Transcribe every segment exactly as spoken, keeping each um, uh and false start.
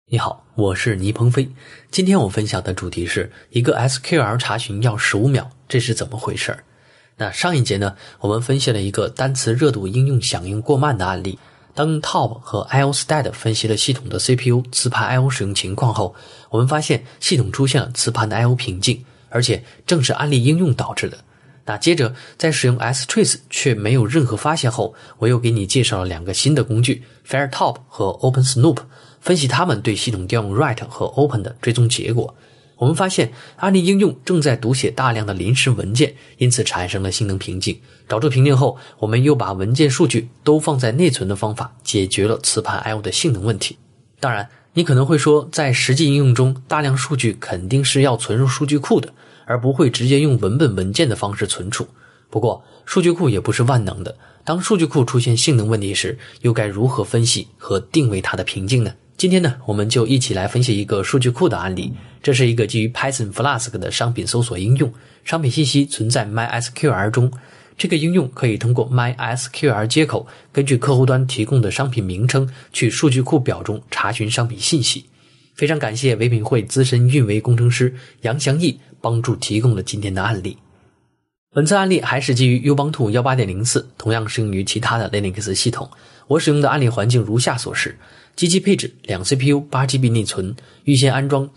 你好，我是倪鹏飞。今天我分享的主题是一个 S Q L 查询要十五秒，这是怎么回事？那上一节呢，我们分析了一个单词热度应用响应过慢的案例。当 Top 和 iostat 分析了系统的 C P U 磁盘 I O 使用情况后，我们发现系统出现了磁盘的 I O 瓶颈，而且正是案例应用导致的。那接着在使用 strace 却没有任何发现后，我又给你介绍了两个新的工具 Fairtop 和 OpenSnoop， 分析它们对系统调用 write 和 open 的追踪结果。我们发现案例应用正在读写大量的临时文件，因此产生了性能瓶颈。找出瓶颈后，我们又把文件数据都放在内存的方法解决了磁盘 I O 的性能问题。当然你可能会说，在实际应用中大量数据肯定是要存入数据库的，而不会直接用文本文件的方式存储。不过数据库也不是万能的，当数据库出现性能问题时，又该如何分析和定位它的瓶颈呢？今天呢，我们就一起来分析一个数据库的案例。这是一个基于 Python Flask 的商品搜索应用，商品信息存在 MySQL 中。这个应用可以通过 MySQL 接口，根据客户端提供的商品名称去数据库表中查询商品信息。非常感谢唯品会资深运维工程师杨祥义帮助提供了今天的案例。本次案例还是基于 Ubuntu 十八点零四， 同样适用于其他的 Linux 系统。我使用的案例环境如下所示：机器配置两 C P U 八 G B 内存，预先安装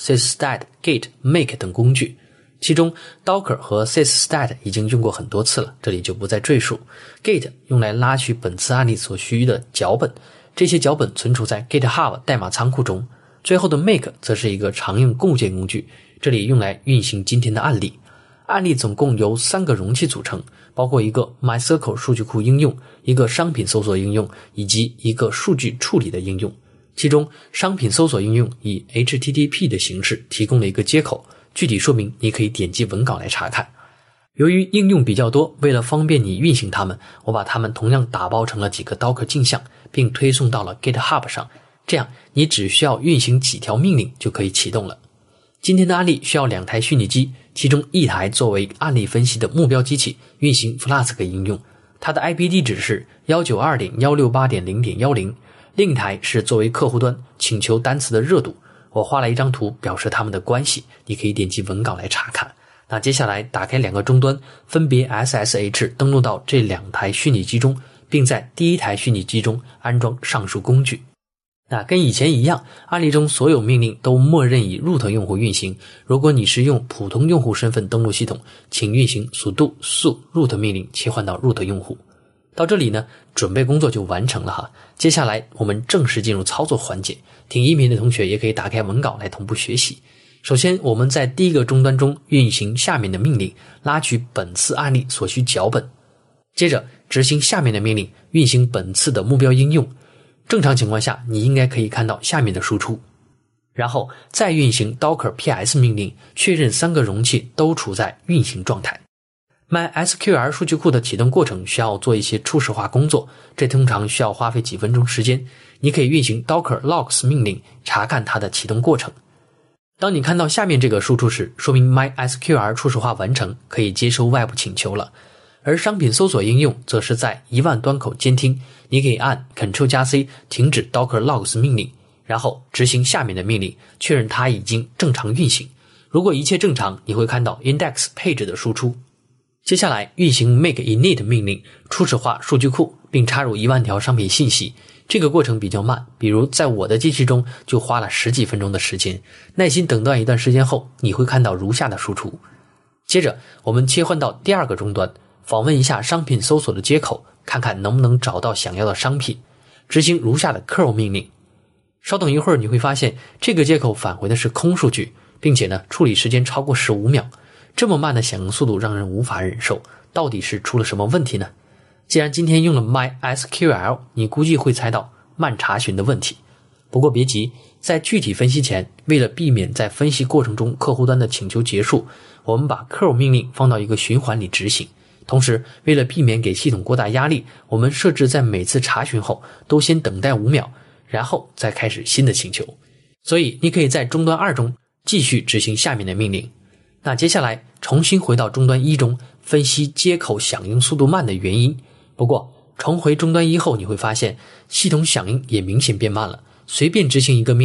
Docker、sysstat、git、make 等工具。其中 Docker 和 sysstat 已经用过很多次了，这里就不再赘述。Git 用来拉取本次案例所需的脚本，这些脚本存储在 GitHub 代码仓库中。最后的 make 则是一个常用构建工具，这里用来运行今天的案例。案例总共由三个容器组成，包括一个 MySQL 数据库应用，一个商品搜索应用，以及一个数据处理的应用。其中商品搜索应用以 H T T P 的形式提供了一个接口，具体说明你可以点击文稿来查看。由于应用比较多，为了方便你运行它们，我把它们同样打包成了几个 Docker 镜像，并推送到了 GitHub 上，这样你只需要运行几条命令就可以启动了。今天的案例需要两台虚拟机，其中一台作为案例分析的目标机器运行 Flask 应用，它的 I P 地址是 一九二点一六八点零点一零， 另一台是作为客户端请求单词的热度。我画了一张图表示它们的关系，你可以点击文稿来查看。那接下来打开两个终端，分别 S S H 登录到这两台虚拟机中，并在第一台虚拟机中安装上述工具。那跟以前一样，案例中所有命令都默认以 root 用户运行。如果你是用普通用户身份登录系统，请运行 sudo su root 命令切换到 root 用户。到这里呢，准备工作就完成了哈。接下来我们正式进入操作环节，听音频的同学也可以打开文稿来同步学习。首先我们在第一个终端中运行下面的命令，拉取本次案例所需脚本。接着执行下面的命令，运行本次的目标应用。正常情况下你应该可以看到下面的输出，然后再运行 Docker P S 命令，确认三个容器都处在运行状态。MySQL 数据库的启动过程需要做一些初始化工作，这通常需要花费几分钟时间，你可以运行 Docker Logs 命令查看它的启动过程。当你看到下面这个输出时，说明 MySQL 初始化完成，可以接收外部请求了。而商品搜索应用则是在一万端口监听，你可以按 Ctrl 加 C 停止 Docker Logs 命令，然后执行下面的命令，确认它已经正常运行。如果一切正常，你会看到 index 配置的输出。接下来运行 make init 命令，初始化数据库，并插入一万条商品信息。这个过程比较慢，比如在我的机器中就花了十几分钟的时间。耐心等待一段时间后，你会看到如下的输出。接着我们切换到第二个终端，访问一下商品搜索的接口，看看能不能找到想要的商品，执行如下的 curl 命令。稍等一会儿，你会发现这个接口返回的是空数据，并且呢，处理时间超过十五秒。这么慢的响应速度让人无法忍受，到底是出了什么问题呢？既然今天用了 MySQL， 你估计会猜到慢查询的问题。不过别急，在具体分析前，为了避免在分析过程中客户端的请求结束，我们把 curl 命令放到一个循环里执行。同时为了避免给系统过大压力，我们设置在每次查询后都先等待五秒，然后再开始新的请求。所以你可以在终端二中继续执行下面的命令。那接下来重新回到终端一中，分析接口响应速度慢的原因。不过重回终端一后，你会发现系统响应也明显变慢了。随便执行一个命令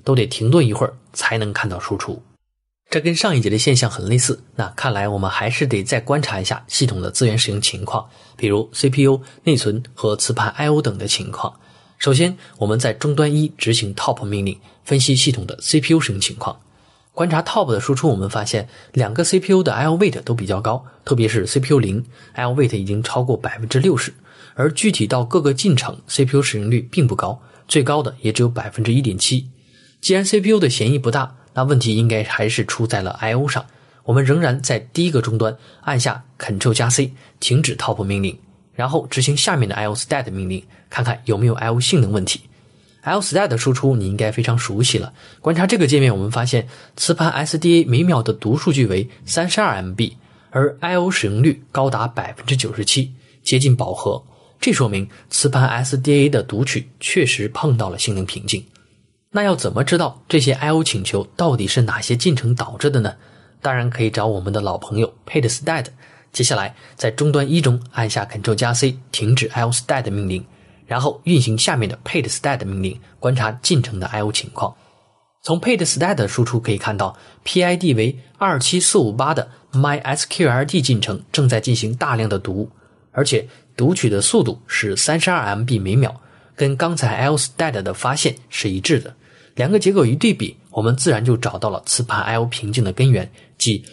都得停顿一会儿才能看到输出。这跟上一节的现象很类似，那看来我们还是得再观察一下系统的资源使用情况，比如 C P U、内存和磁盘 I O 等的情况。首先，我们在终端一执行 top 命令，分析系统的 C P U 使用情况。观察 top 的输出，我们发现两个 C P U 的 I O weight 都比较高，特别是 C P U 零 I O weight 已经超过 百分之六十， 而具体到各个进程 C P U 使用率并不高，最高的也只有 百分之一点七。 既然 C P U 的嫌疑不大，那问题应该还是出在了 I O 上。我们仍然在第一个终端按下 Ctrl 加 C 停止 top 命令，然后执行下面的 I O stat 命令，看看有没有 I O 性能问题。I O stat 的输出你应该非常熟悉了。观察这个界面，我们发现磁盘 S D A 每秒的读数据为 三十二 M B， 而 I O 使用率高达 百分之九十七， 接近饱和。这说明磁盘 S D A 的读取确实碰到了性能瓶颈。那要怎么知道这些 I O 请求到底是哪些进程导致的呢？当然可以找我们的老朋友 PaidStat。 接下来在终端一中按下 Ctrl 加 C 停止 I O stat 命令，然后运行下面的 PaidStat 命令，观察进程的 I O 情况。从 PaidStat 的输出可以看到 P I D 为二七四五八的 MySQLD 进程正在进行大量的读，而且读取的速度是 三十二 M B 每秒，跟刚才 I O stat 的发现是一致的。两个结果一对比，我们自然就找到了磁盘 I O 瓶颈的根源，即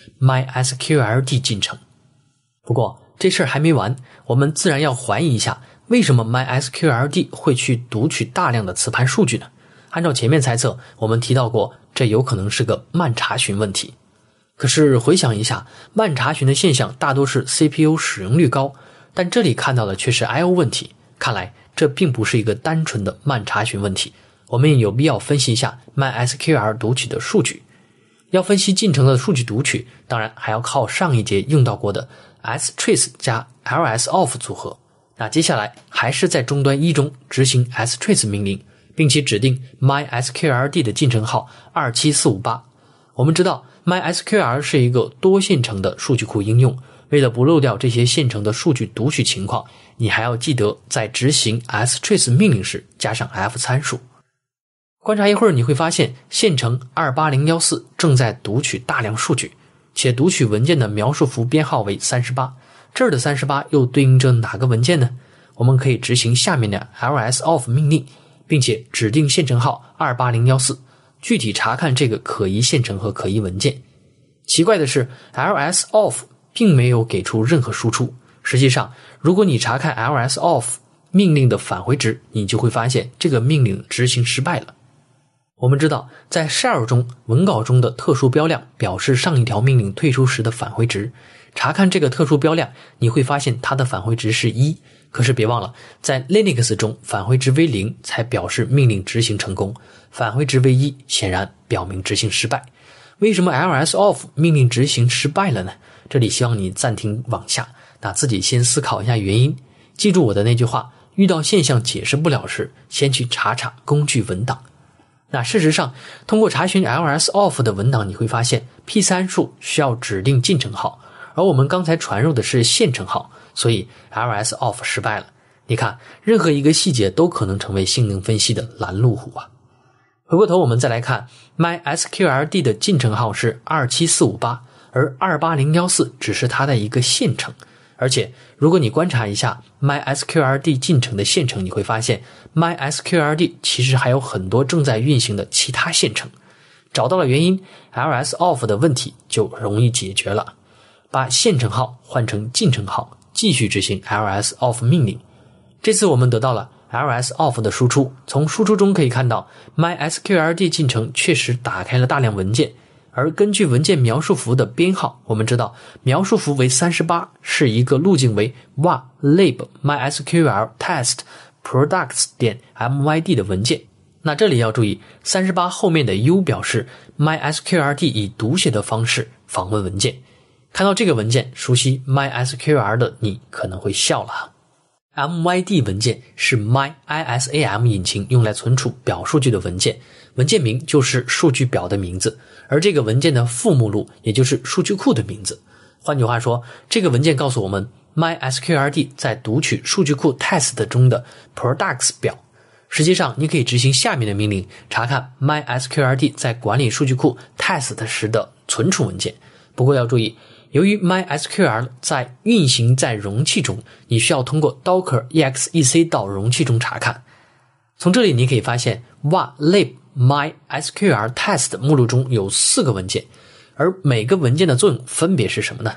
MySQLD 进程。不过这事儿还没完，我们自然要怀疑一下，为什么 MySQLD 会去读取大量的磁盘数据呢？按照前面猜测，我们提到过，这有可能是个慢查询问题。可是回想一下，慢查询的现象大多是 C P U 使用率高，但这里看到的却是 I O 问题，看来这并不是一个单纯的慢查询问题。我们也有必要分析一下 MySQL 读取的数据。要分析进程的数据读取，当然还要靠上一节用到过的 strace 加 lsoff 组合。那接下来还是在终端一中执行 strace 命令，并且指定 MySQLD 的进程号二七四五八。我们知道 MySQL 是一个多线程的数据库应用，为了不漏掉这些线程的数据读取情况，你还要记得在执行 strace 命令时加上 f 参数。观察一会儿，你会发现线程二八零一四正在读取大量数据，且读取文件的描述符编号为三十八。这儿的三十八又对应着哪个文件呢？我们可以执行下面的 lsoff 命令，并且指定线程号二八零一四，具体查看这个可疑线程和可疑文件。奇怪的是 lsoff 并没有给出任何输出。实际上，如果你查看 lsoff 命令的返回值，你就会发现这个命令执行失败了。我们知道，在 shell 中文稿中的特殊标量表示上一条命令退出时的返回值。查看这个特殊标量，你会发现它的返回值是一。可是别忘了，在 Linux 中返回值为零才表示命令执行成功，返回值为一显然表明执行失败。为什么 lsoff 命令执行失败了呢？这里希望你暂停往下，那自己先思考一下原因。记住我的那句话，遇到现象解释不了时，先去查查工具文档。那事实上，通过查询 lsoff 的文档，你会发现 P 参数需要指定进程号，而我们刚才传入的是线程号，所以 lsoff 失败了。你看，任何一个细节都可能成为性能分析的拦路虎啊。回过头我们再来看 MySQLD 的进程号是二七四五八，而二八零一四只是它的一个线程。而且如果你观察一下 MySQLD 进程的线程，你会发现 MySQLD 其实还有很多正在运行的其他线程。找到了原因， lsoff 的问题就容易解决了。把线程号换成进程号，继续执行 lsoff 命令。这次我们得到了 lsoff 的输出，从输出中可以看到 MySQLD 进程确实打开了大量文件，而根据文件描述符的编号，我们知道描述符为三十八，是一个路径为 var lib mysql test products 点 myd 的文件。那这里要注意，三十八后面的 u 表示 MySQLD 以读写的方式访问文件。看到这个文件，熟悉 MySQL 的你可能会笑了。myd 文件是 myisam 引擎用来存储表数据的文件，文件名就是数据表的名字，而这个文件的副目录也就是数据库的名字。换句话说，这个文件告诉我们 MySQLD 在读取数据库 test 中的 products 表。 实际上你可以执行下面的命令，查看 MySQLD 在管理数据库 test 时的存储文件。不过要注意，由于 MySQL 在运行在容器中，你需要通过 Docker exec 到容器中查看。从这里你可以发现 var-lib MySQL test 目录中有四个文件，而每个文件的作用分别是什么呢？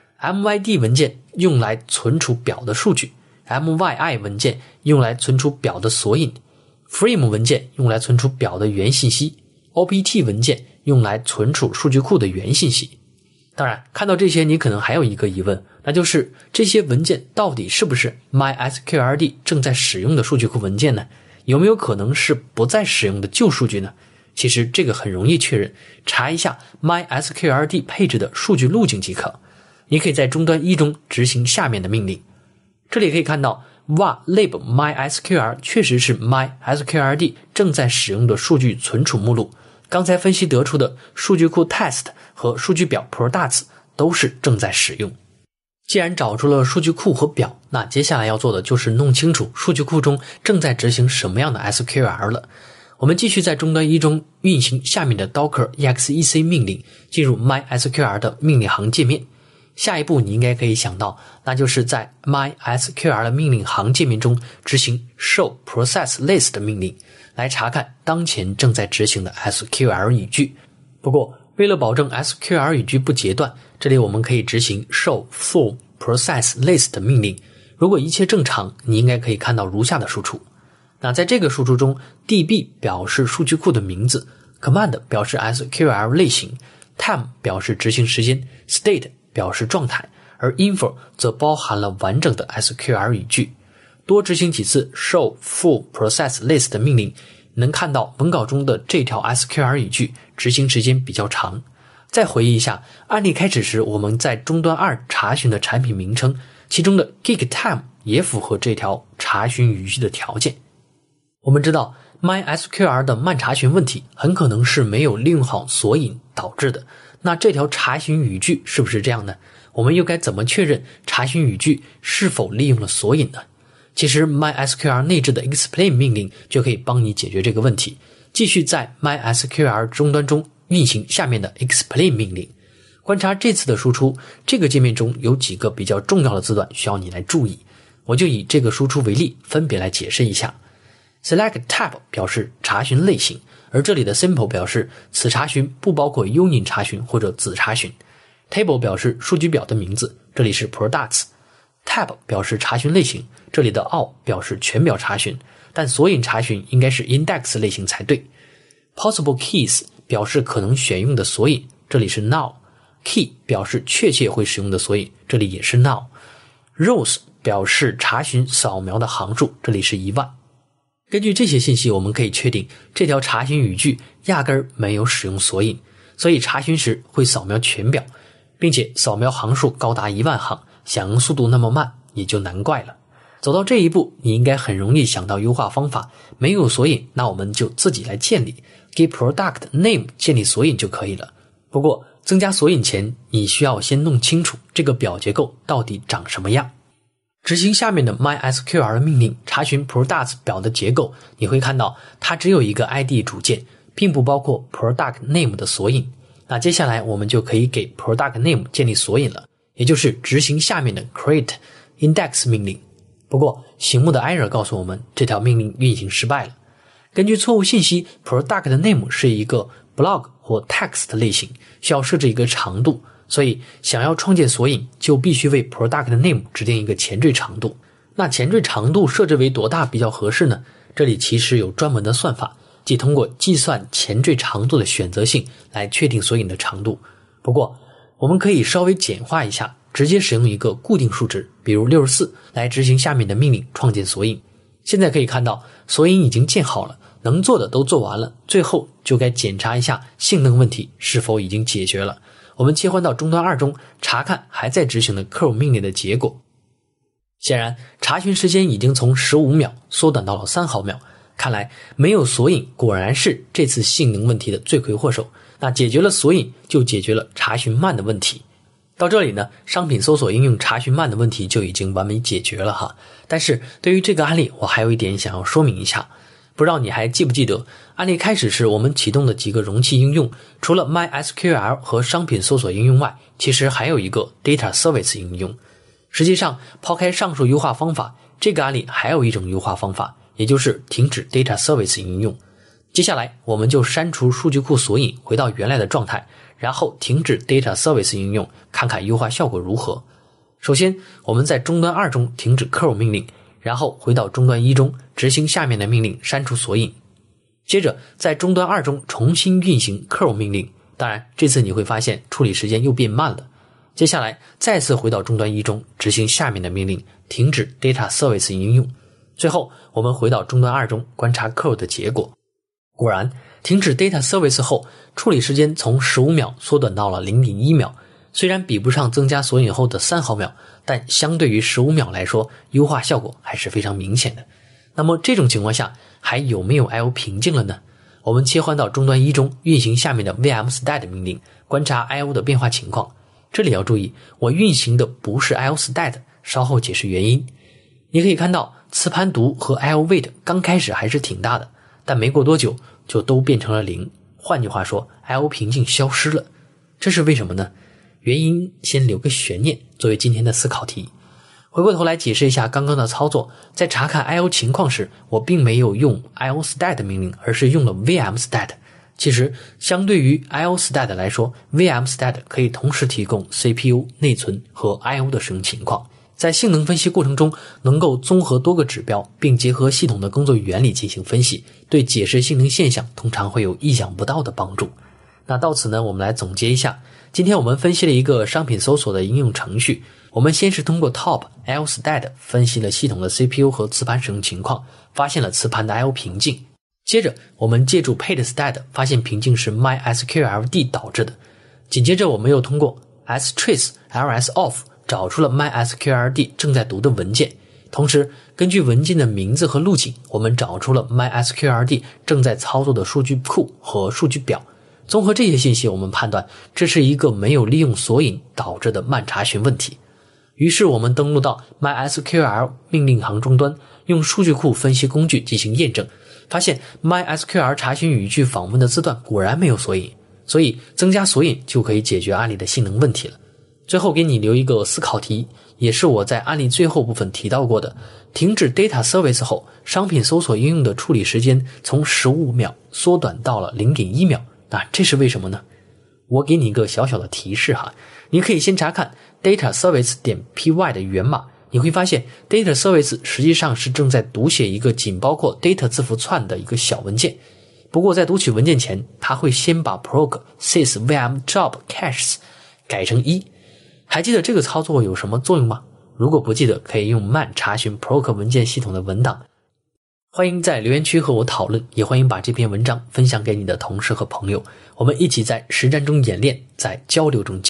myd 文件用来存储表的数据， myi 文件用来存储表的索引， frame 文件用来存储表的原信息， opt 文件用来存储数据库的原信息。当然，看到这些你可能还有一个疑问，那就是这些文件到底是不是 MySQLD 正在使用的数据库文件呢？有没有可能是不再使用的旧数据呢？其实这个很容易确认，查一下 MySQLD 配置的数据路径即可。你可以在终端一中执行下面的命令。这里可以看到 var-lib MySQL 确实是 MySQLD 正在使用的数据存储目录。刚才分析得出的数据库 test 和数据表 products 都是正在使用。既然找出了数据库和表，那接下来要做的就是弄清楚数据库中正在执行什么样的 S Q L 了。我们继续在终端一中运行下面的 Docker exec 命令，进入 MySQL 的命令行界面。下一步你应该可以想到，那就是在 MySQL 的命令行界面中执行 show process list 的命令，来查看当前正在执行的 S Q L 语句。不过为了保证 S Q L 语句不截断，这里我们可以执行 show full process list 的命令。如果一切正常，你应该可以看到如下的输出。那在这个输出中， D B 表示数据库的名字， command 表示 S Q L 类型， time 表示执行时间， state 表示状态，而 info 则包含了完整的 S Q L 语句。多执行几次 show full process list 的命令，能看到文稿中的这条 S Q L 语句执行时间比较长。再回忆一下案例开始时我们在终端二查询的产品名称，其中的 gig time 也符合这条查询语句的条件。我们知道 MySQL 的慢查询问题很可能是没有利用好索引导致的，那这条查询语句是不是这样呢？我们又该怎么确认查询语句是否利用了索引呢？其实 MySQL 内置的 explain 命令就可以帮你解决这个问题。继续在 MySQL 终端中运行下面的 explain 命令。观察这次的输出，这个界面中有几个比较重要的字段需要你来注意，我就以这个输出为例，分别来解释一下。Select tab 表示查询类型，而这里的 simple 表示此查询不包括 unit 查询或者子查询。Table 表示数据表的名字，这里是 products。Tab 表示查询类型，这里的 all 表示全表查询，但索引查询应该是 index 类型才对。Possible keys 表示可能选用的索引，这里是 now。Key 表示确切会使用的索引，这里也是 now。Rows 表示查询扫描的行数，这里是一万。根据这些信息，我们可以确定这条查询语句压根儿没有使用索引，所以查询时会扫描全表，并且扫描行数高达一万行，响应速度那么慢，也就难怪了。走到这一步，你应该很容易想到优化方法。没有索引，那我们就自己来建立，给 product name 建立索引就可以了。不过增加索引前，你需要先弄清楚这个表结构到底长什么样。执行下面的 MySQL 命令，查询 products 表的结构，你会看到它只有一个 I D 主件，并不包括 product name 的索引。那接下来我们就可以给 product name 建立索引了，也就是执行下面的 create index 命令。不过醒目的 error 告诉我们这条命令运行失败了。根据错误信息， product name 是一个 blog 或 text 类型，需要设置一个长度，所以想要创建索引就必须为 product name 指定一个前缀长度。那前缀长度设置为多大比较合适呢？这里其实有专门的算法，即通过计算前缀长度的选择性来确定索引的长度。不过我们可以稍微简化一下，直接使用一个固定数值，比如六十四，来执行下面的命令创建索引。现在可以看到索引已经建好了，能做的都做完了，最后就该检查一下性能问题是否已经解决了。我们切换到终端二中，查看还在执行的 curl 命令的结果。显然查询时间已经从十五秒缩短到了三毫秒，看来没有索引果然是这次性能问题的罪魁祸首。那解决了索引，就解决了查询慢的问题。到这里呢，商品搜索应用查询慢的问题就已经完美解决了哈。但是对于这个案例，我还有一点想要说明一下。 不知道你还记不记得，案例开始时我们启动的几个容器应用，除了 MySQL 和商品搜索应用外，其实还有一个 Data Service 应用。实际上，抛开上述优化方法，这个案例还有一种优化方法，也就是停止 Data Service 应用。接下来，我们就删除数据库索引，回到原来的状态，然后停止 Data Service 应用，看看优化效果如何。首先，我们在终端二中停止 curl 命令，然后回到终端一中执行下面的命令删除索引。接着在终端二中重新运行 curl 命令，当然这次你会发现处理时间又变慢了。接下来再次回到终端一中执行下面的命令停止 Data Service 应用。最后我们回到终端二中观察 curl 的结果。果然，停止 Data Service 后，处理时间从十五秒缩短到了 零点一秒。虽然比不上增加索引后的三毫秒，但相对于十五秒来说，优化效果还是非常明显的。那么这种情况下，还有没有 I O 瓶颈了呢？我们切换到终端一中运行下面的 vmstat 命令，观察 I O 的变化情况。这里要注意，我运行的不是 iostat， 稍后解释原因。你可以看到磁盘读和 I O weight 刚开始还是挺大的，但没过多久就都变成了零。换句话说 I O 瓶颈消失了。这是为什么呢？原因先留个悬念，作为今天的思考题。回过头来解释一下刚刚的操作，在查看 I O 情况时，我并没有用 iostat 命令，而是用了 vmstat。其实相对于 iostat 来说， vmstat 可以同时提供 C P U、内存和 I O 的使用情况，在性能分析过程中能够综合多个指标，并结合系统的工作原理进行分析，对解释性能现象通常会有意想不到的帮助。那到此呢，我们来总结一下。今天我们分析了一个商品搜索的应用程序，我们先是通过 top iostat 分析了系统的 C P U 和磁盘使用情况，发现了磁盘的 I O 瓶颈。接着我们借助 paid.stat 发现瓶颈是 MySQLD 导致的。紧接着我们又通过 strace lsoff 找出了 MySQLD 正在读的文件，同时根据文件的名字和路径，我们找出了 MySQLD 正在操作的数据库和数据表。综合这些信息，我们判断这是一个没有利用索引导致的慢查询问题。于是我们登录到 MySQL 命令行终端，用数据库分析工具进行验证，发现 MySQL 查询语句访问的字段果然没有索引，所以增加索引就可以解决案例的性能问题了。最后给你留一个思考题，也是我在案例最后部分提到过的，停止 Data Service 后，商品搜索应用的处理时间从十五秒缩短到了 零点一秒。那这是为什么呢？我给你一个小小的提示哈，你可以先查看 data service 点 py 的源码，你会发现 data service 实际上是正在读写一个仅包括 data 字符串的一个小文件。不过在读取文件前，它会先把 proc sys vm job caches 改成一。还记得这个操作有什么作用吗？如果不记得，可以用慢查询 proc 文件系统的文档。欢迎在留言区和我讨论，也欢迎把这篇文章分享给你的同事和朋友，我们一起在实战中演练，在交流中